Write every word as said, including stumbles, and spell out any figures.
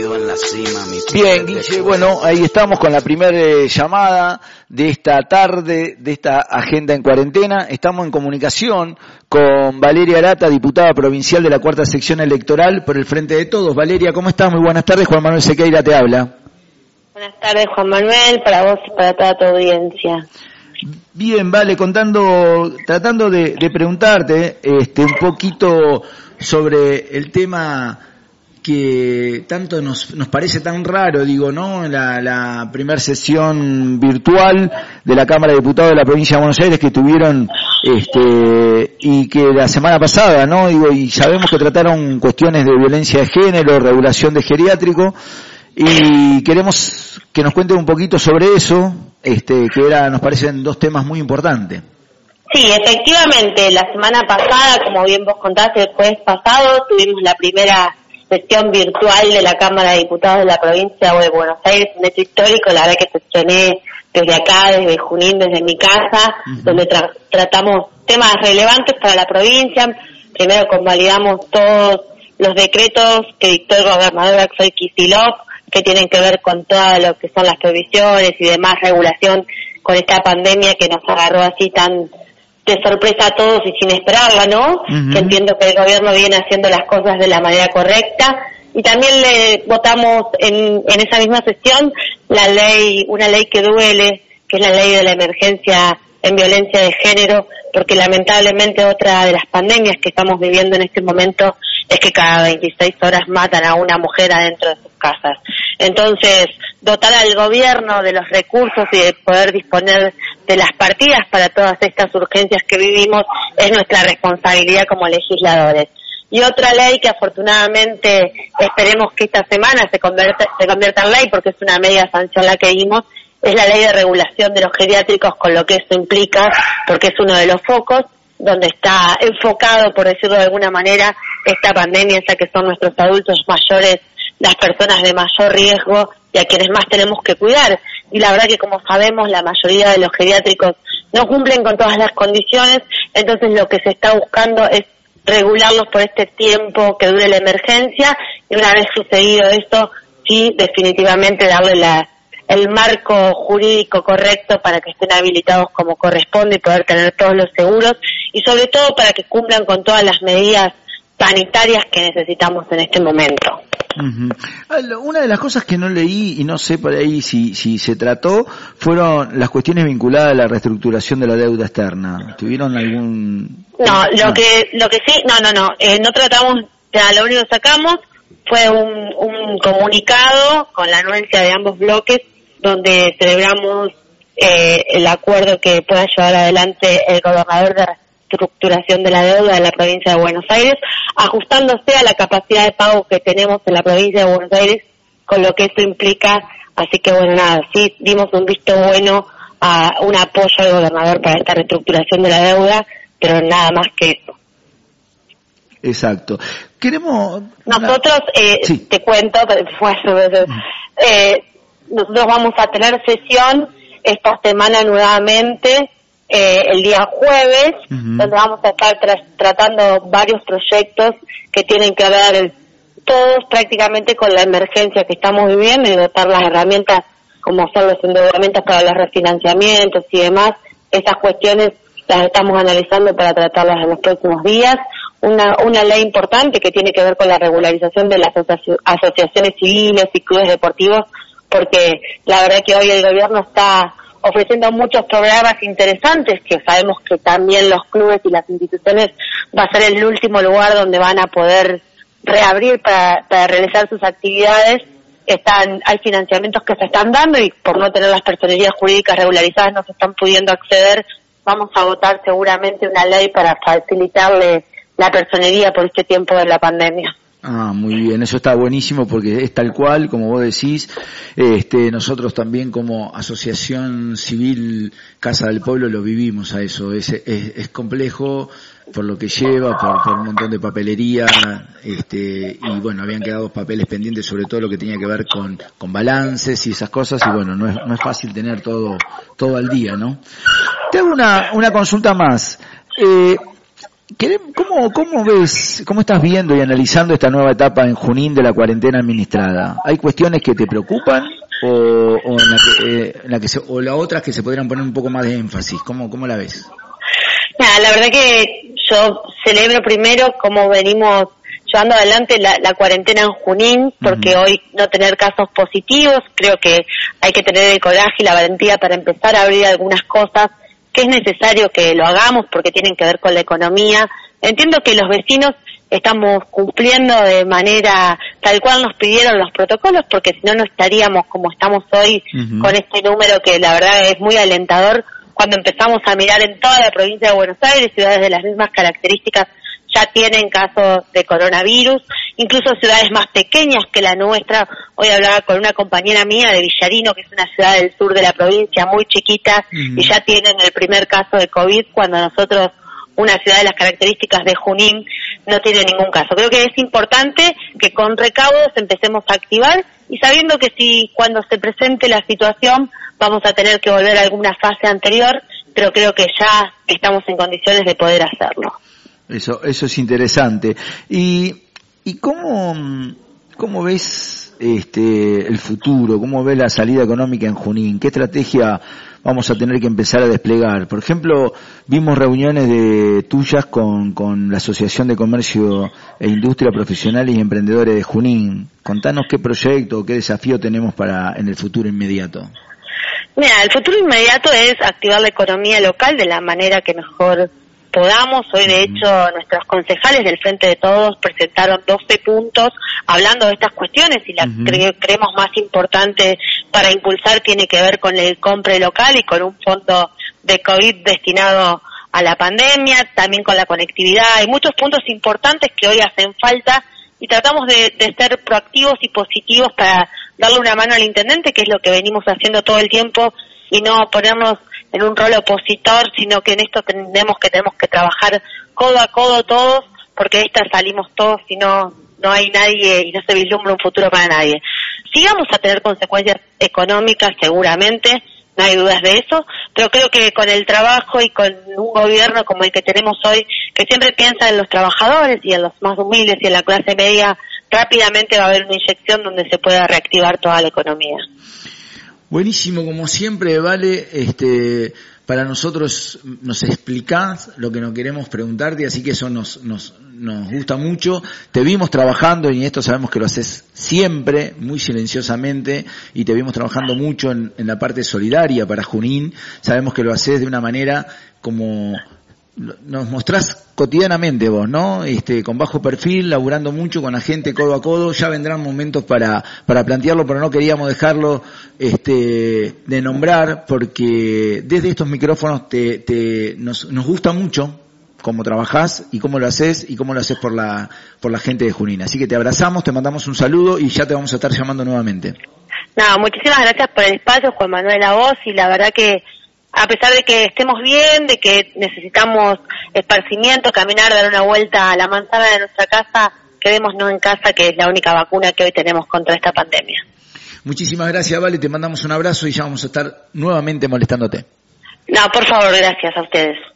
En la cima, mi Bien, Guille, bueno, ahí estamos con la primera eh, llamada de esta tarde, de esta agenda en cuarentena. Estamos en comunicación con Valeria Arata, diputada provincial de la cuarta sección electoral por el Frente de Todos. Valeria, ¿cómo estás? Muy buenas tardes. Juan Manuel Sequeira te habla. Buenas tardes, Juan Manuel, para vos y para toda tu audiencia. Bien, vale, contando, tratando de, de preguntarte este, un poquito sobre el tema que tanto nos, nos parece tan raro, digo, ¿no? La, la primera sesión virtual de la Cámara de Diputados de la Provincia de Buenos Aires que tuvieron, este, y que la semana pasada, ¿no? Digo, y sabemos que trataron cuestiones de violencia de género, regulación de geriátrico, y queremos que nos cuenten un poquito sobre eso, este, que era, nos parecen dos temas muy importantes. Sí, efectivamente, la semana pasada, como bien vos contaste, el jueves pasado, tuvimos la primera sesión virtual de la Cámara de Diputados de la Provincia de Buenos Aires, un hecho histórico, la verdad que sesioné desde acá, desde Junín, desde mi casa, uh-huh. donde tra- tratamos temas relevantes para la provincia. Primero convalidamos todos los decretos que dictó el gobernador Axel Kicillof, que tienen que ver con todo lo que son las prohibiciones y demás regulación con esta pandemia que nos agarró así tan de sorpresa a todos y sin esperarla, ¿no? Uh-huh. Que entiendo que el gobierno viene haciendo las cosas de la manera correcta. Y también le votamos en, en esa misma sesión la ley, una ley que duele, que es la ley de la emergencia en violencia de género, porque lamentablemente otra de las pandemias que estamos viviendo en este momento es que cada veintiséis horas matan a una mujer adentro de sus casas. Entonces, dotar al gobierno de los recursos y de poder disponer de las partidas para todas estas urgencias que vivimos es nuestra responsabilidad como legisladores. Y otra ley que afortunadamente esperemos que esta semana se convierta, se convierta en ley, porque es una media sanción la que dimos, es la ley de regulación de los geriátricos, con lo que eso implica, porque es uno de los focos donde está enfocado, por decirlo de alguna manera, esta pandemia, ya que son nuestros adultos mayores las personas de mayor riesgo y a quienes más tenemos que cuidar. Y la verdad que, como sabemos, la mayoría de los geriátricos no cumplen con todas las condiciones, entonces lo que se está buscando es regularlos por este tiempo que dure la emergencia, y una vez sucedido esto, sí, definitivamente darle la el marco jurídico correcto para que estén habilitados como corresponde y poder tener todos los seguros, y sobre todo para que cumplan con todas las medidas sanitarias que necesitamos en este momento. Uh-huh. Una de las cosas que no leí y no sé por ahí si si se trató fueron las cuestiones vinculadas a la reestructuración de la deuda externa. ¿Tuvieron algún...? No, lo no. que lo que sí, no, no, no, eh, no tratamos, ya lo único que sacamos fue un, un comunicado con la anuencia de ambos bloques donde celebramos eh, el acuerdo que pueda llevar adelante el gobernador de reestructuración de la deuda de la provincia de Buenos Aires, ajustándose a la capacidad de pago que tenemos en la provincia de Buenos Aires, con lo que eso implica. Así que bueno, nada, sí dimos un visto bueno a un apoyo al gobernador para esta reestructuración de la deuda, pero nada más que eso. Exacto. Queremos... Una... Nosotros, eh, sí. te cuento, fue eh, nosotros vamos a tener sesión esta semana nuevamente, eh, el día jueves, uh-huh. donde vamos a estar tra- tratando varios proyectos que tienen que ver todos prácticamente con la emergencia que estamos viviendo y dotar las herramientas como son los endeudamientos para los refinanciamientos y demás. Esas cuestiones las estamos analizando para tratarlas en los próximos días. Una, una ley importante que tiene que ver con la regularización de las asoci- asociaciones civiles y clubes deportivos, porque la verdad que hoy el gobierno está ofreciendo muchos programas interesantes que sabemos que también los clubes y las instituciones va a ser el último lugar donde van a poder reabrir para, para realizar sus actividades. Están, hay financiamientos que se están dando y por no tener las personerías jurídicas regularizadas no se están pudiendo acceder. Vamos a votar seguramente una ley para facilitarle la personería por este tiempo de la pandemia. Ah, muy bien, eso está buenísimo porque es tal cual, como vos decís, este, nosotros también como asociación civil Casa del Pueblo lo vivimos a eso, es, es, es complejo por lo que lleva, por, por un montón de papelería, este, y bueno, habían quedado papeles pendientes sobre todo lo que tenía que ver con, con balances y esas cosas, y bueno, no es, no es fácil tener todo, todo al día, ¿no? Te hago una, una consulta más, eh, ¿Cómo, ¿Cómo ves, cómo estás viendo y analizando esta nueva etapa en Junín de la cuarentena administrada? ¿Hay cuestiones que te preocupan o, o en la que, eh, en la que se, o las otras que se podrían poner un poco más de énfasis? ¿Cómo, cómo la ves? Nada, la verdad que yo celebro primero cómo venimos llevando adelante la, la cuarentena en Junín, porque uh-huh. hoy no tener casos positivos, creo que hay que tener el coraje y la valentía para empezar a abrir algunas cosas que es necesario que lo hagamos porque tienen que ver con la economía. Entiendo que los vecinos estamos cumpliendo de manera tal cual nos pidieron los protocolos, porque si no, no estaríamos como estamos hoy uh-huh. con este número que la verdad es muy alentador. Cuando empezamos a mirar en toda la provincia de Buenos Aires, ciudades de las mismas características ya tienen casos de coronavirus, incluso ciudades más pequeñas que la nuestra. Hoy hablaba con una compañera mía de Villarino, que es una ciudad del sur de la provincia, muy chiquita, uh-huh. y ya tienen el primer caso de COVID, cuando nosotros, una ciudad de las características de Junín, no tiene ningún caso. Creo que es importante que con recaudos empecemos a activar, y sabiendo que si cuando se presente la situación vamos a tener que volver a alguna fase anterior, pero creo que ya estamos en condiciones de poder hacerlo. Eso, eso es interesante. ¿Y, y cómo, cómo ves este, el futuro? ¿Cómo ves la salida económica en Junín? ¿Qué estrategia vamos a tener que empezar a desplegar? Por ejemplo, vimos reuniones de tuyas con, con la Asociación de Comercio e Industria Profesionales y Emprendedores de Junín. Contanos qué proyecto o qué desafío tenemos para en el futuro inmediato. Mira, el futuro inmediato es activar la economía local de la manera que mejor podamos. Hoy, de hecho, nuestros concejales del Frente de Todos presentaron doce puntos hablando de estas cuestiones, y la uh-huh. cre- creemos más importante para impulsar tiene que ver con el compre local y con un fondo de COVID destinado a la pandemia, también con la conectividad. Hay muchos puntos importantes que hoy hacen falta y tratamos de, de ser proactivos y positivos para darle una mano al intendente, que es lo que venimos haciendo todo el tiempo, y no ponernos en un rol opositor, sino que en esto tenemos que tenemos que trabajar codo a codo todos, porque de esta salimos todos y no, no hay nadie y no se vislumbra un futuro para nadie. Sí vamos a tener consecuencias económicas seguramente, no hay dudas de eso, pero creo que con el trabajo y con un gobierno como el que tenemos hoy, que siempre piensa en los trabajadores y en los más humildes y en la clase media, rápidamente va a haber una inyección donde se pueda reactivar toda la economía. Buenísimo, como siempre, Vale, este, para nosotros nos explicás lo que nos queremos preguntarte, así que eso nos, nos, nos gusta mucho. Te vimos trabajando, y esto sabemos que lo haces siempre, muy silenciosamente, y te vimos trabajando mucho en, en la parte solidaria para Junín. Sabemos que lo haces de una manera como nos mostrás cotidianamente vos, ¿no? Este, con bajo perfil, laburando mucho con la gente codo a codo. Ya vendrán momentos para, para plantearlo, pero no queríamos dejarlo, este, de nombrar, porque desde estos micrófonos te, te, nos, nos gusta mucho cómo trabajás y cómo lo haces y cómo lo haces por la, por la gente de Junín. Así que te abrazamos, te mandamos un saludo y ya te vamos a estar llamando nuevamente. No, muchísimas gracias por el espacio, Juan Manuel, a vos, y la verdad que a pesar de que estemos bien, de que necesitamos esparcimiento, caminar, dar una vuelta a la manzana de nuestra casa, quedémonos en casa, que es la única vacuna que hoy tenemos contra esta pandemia. Muchísimas gracias, Vale, te mandamos un abrazo y ya vamos a estar nuevamente molestándote. No, por favor, gracias a ustedes.